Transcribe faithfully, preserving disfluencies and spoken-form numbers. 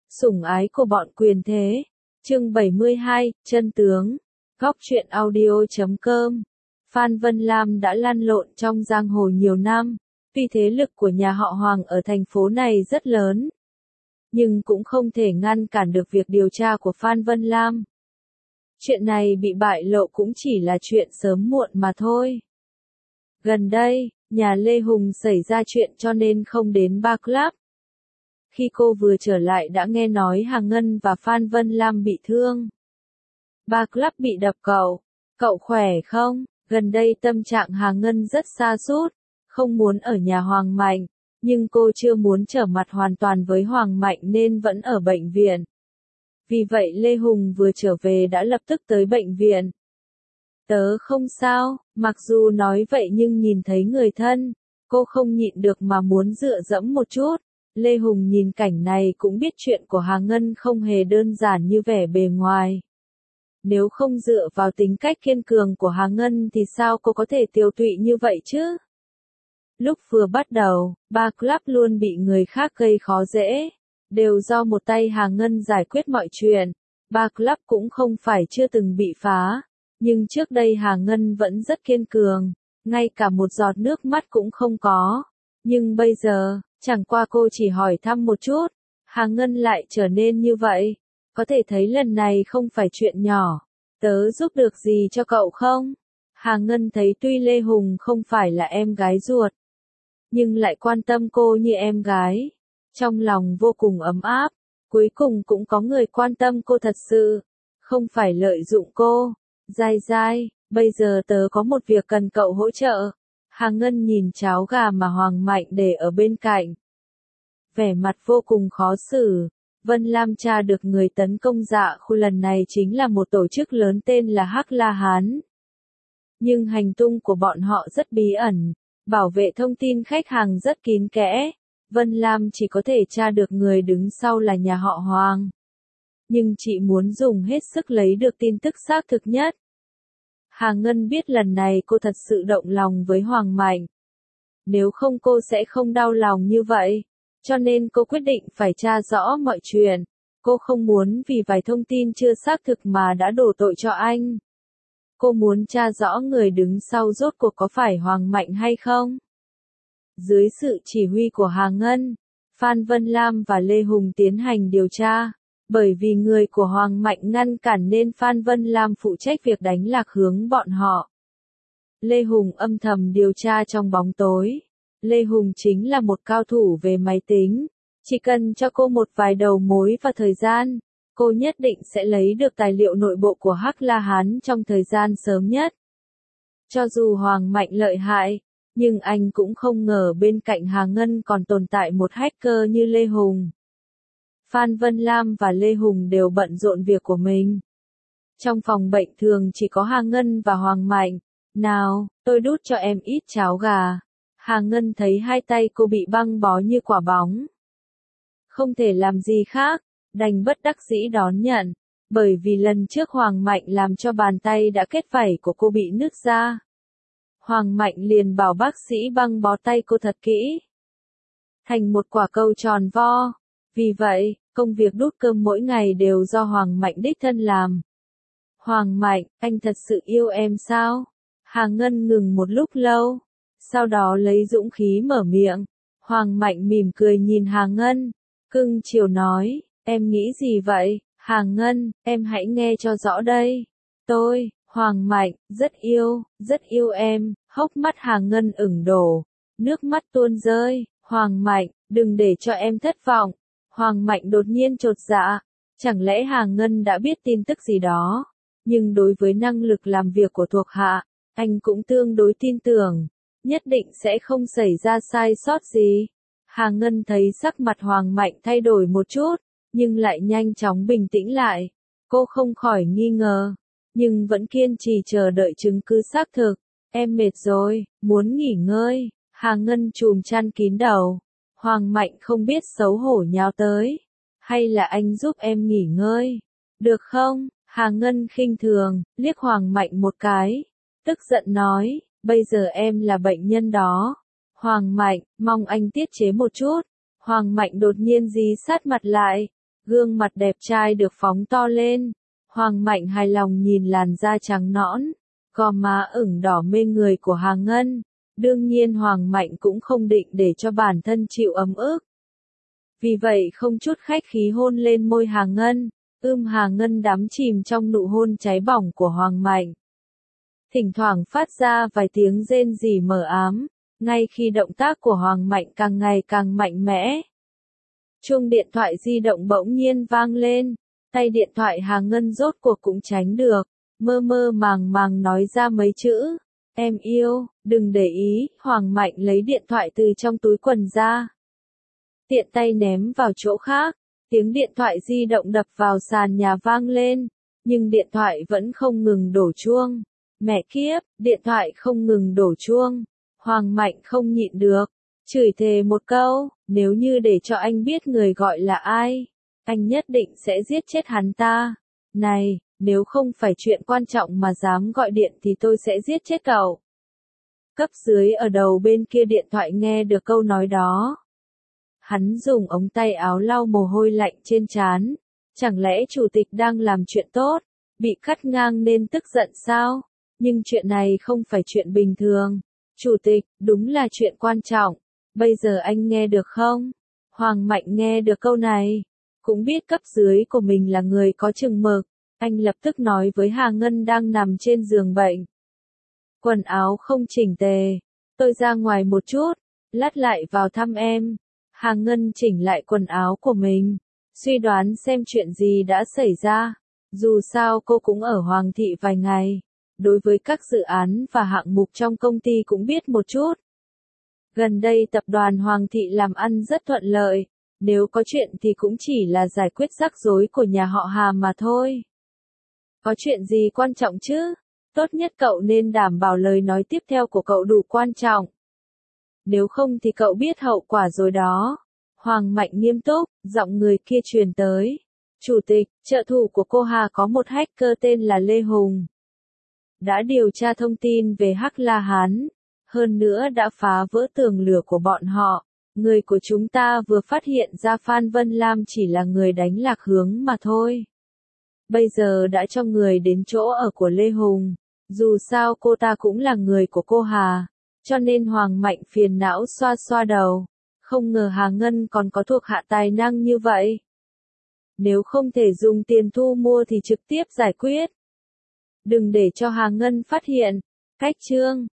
Sủng ái của bọn quyền thế. Chương bảy mươi hai, chân tướng. Góc truyện audio chấm com. Phan Vân Lam đã lăn lộn trong giang hồ nhiều năm, tuy thế lực của nhà họ Hoàng ở thành phố này rất lớn, nhưng cũng không thể ngăn cản được việc điều tra của Phan Vân Lam. Chuyện này bị bại lộ cũng chỉ là chuyện sớm muộn mà thôi. Gần đây, nhà Lê Hùng xảy ra chuyện cho nên không đến bar club. Khi cô vừa trở lại đã nghe nói Hà Ngân và Phan Vân Lam bị thương. Bar club bị đập cậu. Cậu khỏe không? Gần đây tâm trạng Hà Ngân rất sa sút, không muốn ở nhà Hoàng Mạnh, nhưng cô chưa muốn trở mặt hoàn toàn với Hoàng Mạnh nên vẫn ở bệnh viện. Vì vậy Lê Hùng vừa trở về đã lập tức tới bệnh viện. Tớ không sao, mặc dù nói vậy nhưng nhìn thấy người thân, cô không nhịn được mà muốn dựa dẫm một chút. Lê Hùng nhìn cảnh này cũng biết chuyện của Hà Ngân không hề đơn giản như vẻ bề ngoài. Nếu không dựa vào tính cách kiên cường của Hà Ngân thì sao cô có thể tiều tụy như vậy chứ? Lúc vừa bắt đầu, bar club luôn bị người khác gây khó dễ. Đều do một tay Hà Ngân giải quyết mọi chuyện. Bar club cũng không phải chưa từng bị phá. Nhưng trước đây Hà Ngân vẫn rất kiên cường. Ngay cả một giọt nước mắt cũng không có. Nhưng bây giờ, chẳng qua cô chỉ hỏi thăm một chút. Hà Ngân lại trở nên như vậy. Có thể thấy lần này không phải chuyện nhỏ. Tớ giúp được gì cho cậu không? Hà Ngân thấy tuy Lê Hùng không phải là em gái ruột, nhưng lại quan tâm cô như em gái. Trong lòng vô cùng ấm áp. Cuối cùng cũng có người quan tâm cô thật sự. Không phải lợi dụng cô. Dai dai, bây giờ tớ có một việc cần cậu hỗ trợ. Hà Ngân nhìn cháo gà mà Hoàng Mạnh để ở bên cạnh. Vẻ mặt vô cùng khó xử. Vân Lam tra được người tấn công Dạ Khu lần này chính là một tổ chức lớn tên là Hắc La Hán. Nhưng hành tung của bọn họ rất bí ẩn, bảo vệ thông tin khách hàng rất kín kẽ. Vân Lam chỉ có thể tra được người đứng sau là nhà họ Hoàng. Nhưng chị muốn dùng hết sức lấy được tin tức xác thực nhất. Hà Ngân biết lần này cô thật sự động lòng với Hoàng Mạnh. Nếu không cô sẽ không đau lòng như vậy. Cho nên cô quyết định phải tra rõ mọi chuyện. Cô không muốn vì vài thông tin chưa xác thực mà đã đổ tội cho anh. Cô muốn tra rõ người đứng sau rốt cuộc có phải Hoàng Mạnh hay không. Dưới sự chỉ huy của Hà Ngân, Phan Vân Lam và Lê Hùng tiến hành điều tra. Bởi vì người của Hoàng Mạnh ngăn cản nên Phan Vân Lam phụ trách việc đánh lạc hướng bọn họ. Lê Hùng âm thầm điều tra trong bóng tối. Lê Hùng chính là một cao thủ về máy tính. Chỉ cần cho cô một vài đầu mối và thời gian, cô nhất định sẽ lấy được tài liệu nội bộ của Hắc La Hán trong thời gian sớm nhất. Cho dù Hoàng Mạnh lợi hại, nhưng anh cũng không ngờ bên cạnh Hà Ngân còn tồn tại một hacker như Lê Hùng. Phan Vân Lam và Lê Hùng đều bận rộn việc của mình. Trong phòng bệnh thường chỉ có Hà Ngân và Hoàng Mạnh. Nào, tôi đút cho em ít cháo gà. Hà Ngân thấy hai tay cô bị băng bó như quả bóng. Không thể làm gì khác, đành bất đắc dĩ đón nhận. Bởi vì lần trước Hoàng Mạnh làm cho bàn tay đã kết vảy của cô bị nứt ra. Hoàng Mạnh liền bảo bác sĩ băng bó tay cô thật kỹ. Thành một quả cầu tròn vo. Vì vậy, công việc đút cơm mỗi ngày đều do Hoàng Mạnh đích thân làm. Hoàng Mạnh, anh thật sự yêu em sao? Hà Ngân ngừng một lúc lâu. Sau đó lấy dũng khí mở miệng. Hoàng Mạnh mỉm cười nhìn Hà Ngân. Cưng chiều nói, em nghĩ gì vậy? Hà Ngân, em hãy nghe cho rõ đây. Tôi, Hoàng Mạnh, rất yêu, rất yêu em. Hốc mắt Hà Ngân ửng đổ. Nước mắt tuôn rơi. Hoàng Mạnh, đừng để cho em thất vọng. Hoàng Mạnh đột nhiên chột dạ. Chẳng lẽ Hà Ngân đã biết tin tức gì đó? Nhưng đối với năng lực làm việc của thuộc hạ, anh cũng tương đối tin tưởng. Nhất định sẽ không xảy ra sai sót gì. Hà Ngân thấy sắc mặt Hoàng Mạnh thay đổi một chút, nhưng lại nhanh chóng bình tĩnh lại. Cô không khỏi nghi ngờ, nhưng vẫn kiên trì chờ đợi chứng cứ xác thực. Em mệt rồi, muốn nghỉ ngơi. Hà Ngân chùm chăn kín đầu. Hoàng Mạnh không biết xấu hổ nhào tới. Hay là anh giúp em nghỉ ngơi? Được không? Hà Ngân khinh thường, liếc Hoàng Mạnh một cái. Tức giận nói. Bây giờ em là bệnh nhân đó. Hoàng Mạnh, mong anh tiết chế một chút. Hoàng Mạnh đột nhiên dí sát mặt lại. gương mặt đẹp trai được phóng to lên. Hoàng Mạnh hài lòng nhìn làn da trắng nõn, gò má ửng đỏ mê người của Hà Ngân. Đương nhiên Hoàng Mạnh cũng không định để cho bản thân chịu ấm ức. Vì vậy không chút khách khí hôn lên môi Hà Ngân, ưm Hà Ngân đắm chìm trong nụ hôn cháy bỏng của Hoàng Mạnh. Thỉnh thoảng phát ra vài tiếng rên rỉ mờ ám, ngay khi động tác của Hoàng Mạnh càng ngày càng mạnh mẽ. Chuông điện thoại di động bỗng nhiên vang lên, tay điện thoại Hà Ngân rốt cuộc cũng tránh được, mơ mơ màng màng nói ra mấy chữ, em yêu, đừng để ý. Hoàng Mạnh lấy điện thoại từ trong túi quần ra, tiện tay ném vào chỗ khác, tiếng điện thoại di động đập vào sàn nhà vang lên, nhưng điện thoại vẫn không ngừng đổ chuông. Mẹ kiếp, điện thoại không ngừng đổ chuông. Hoàng Mạnh không nhịn được, chửi thề một câu, nếu như để cho anh biết người gọi là ai, anh nhất định sẽ giết chết hắn ta. Này, nếu không phải chuyện quan trọng mà dám gọi điện thì tôi sẽ giết chết cậu. Cấp dưới ở đầu bên kia điện thoại nghe được câu nói đó. Hắn dùng ống tay áo lau mồ hôi lạnh trên trán. Chẳng lẽ chủ tịch đang làm chuyện tốt, bị cắt ngang nên tức giận sao? Nhưng chuyện này không phải chuyện bình thường. Chủ tịch, đúng là chuyện quan trọng. Bây giờ anh nghe được không? Hoàng Mạnh nghe được câu này, cũng biết cấp dưới của mình là người có chừng mực. Anh lập tức nói với Hà Ngân đang nằm trên giường bệnh. Quần áo không chỉnh tề. Tôi ra ngoài một chút, lát lại vào thăm em. Hà Ngân chỉnh lại quần áo của mình, suy đoán xem chuyện gì đã xảy ra. Dù sao cô cũng ở Hoàng thị vài ngày, đối với các dự án và hạng mục trong công ty cũng biết một chút. Gần đây tập đoàn Hoàng thị làm ăn rất thuận lợi, nếu có chuyện thì cũng chỉ là giải quyết rắc rối của nhà họ Hà mà thôi. Có chuyện gì quan trọng chứ? Tốt nhất cậu nên đảm bảo lời nói tiếp theo của cậu đủ quan trọng. Nếu không thì cậu biết hậu quả rồi đó. Hoàng Mạnh nghiêm túc, giọng người kia truyền tới. Chủ tịch, trợ thủ của cô Hà có một hacker tên là Lê Hùng. Đã điều tra thông tin về Hắc La Hán. Hơn nữa đã phá vỡ tường lửa của bọn họ. Người của chúng ta vừa phát hiện ra Phan Vân Lam chỉ là người đánh lạc hướng mà thôi. Bây giờ đã cho người đến chỗ ở của Lê Hùng. Dù sao cô ta cũng là người của cô Hà. Cho nên Hoàng Mạnh phiền não xoa xoa đầu. Không ngờ Hà Ngân còn có thuộc hạ tài năng như vậy. Nếu không thể dùng tiền thu mua thì trực tiếp giải quyết. Đừng để cho Hà Ngân phát hiện. Cách chương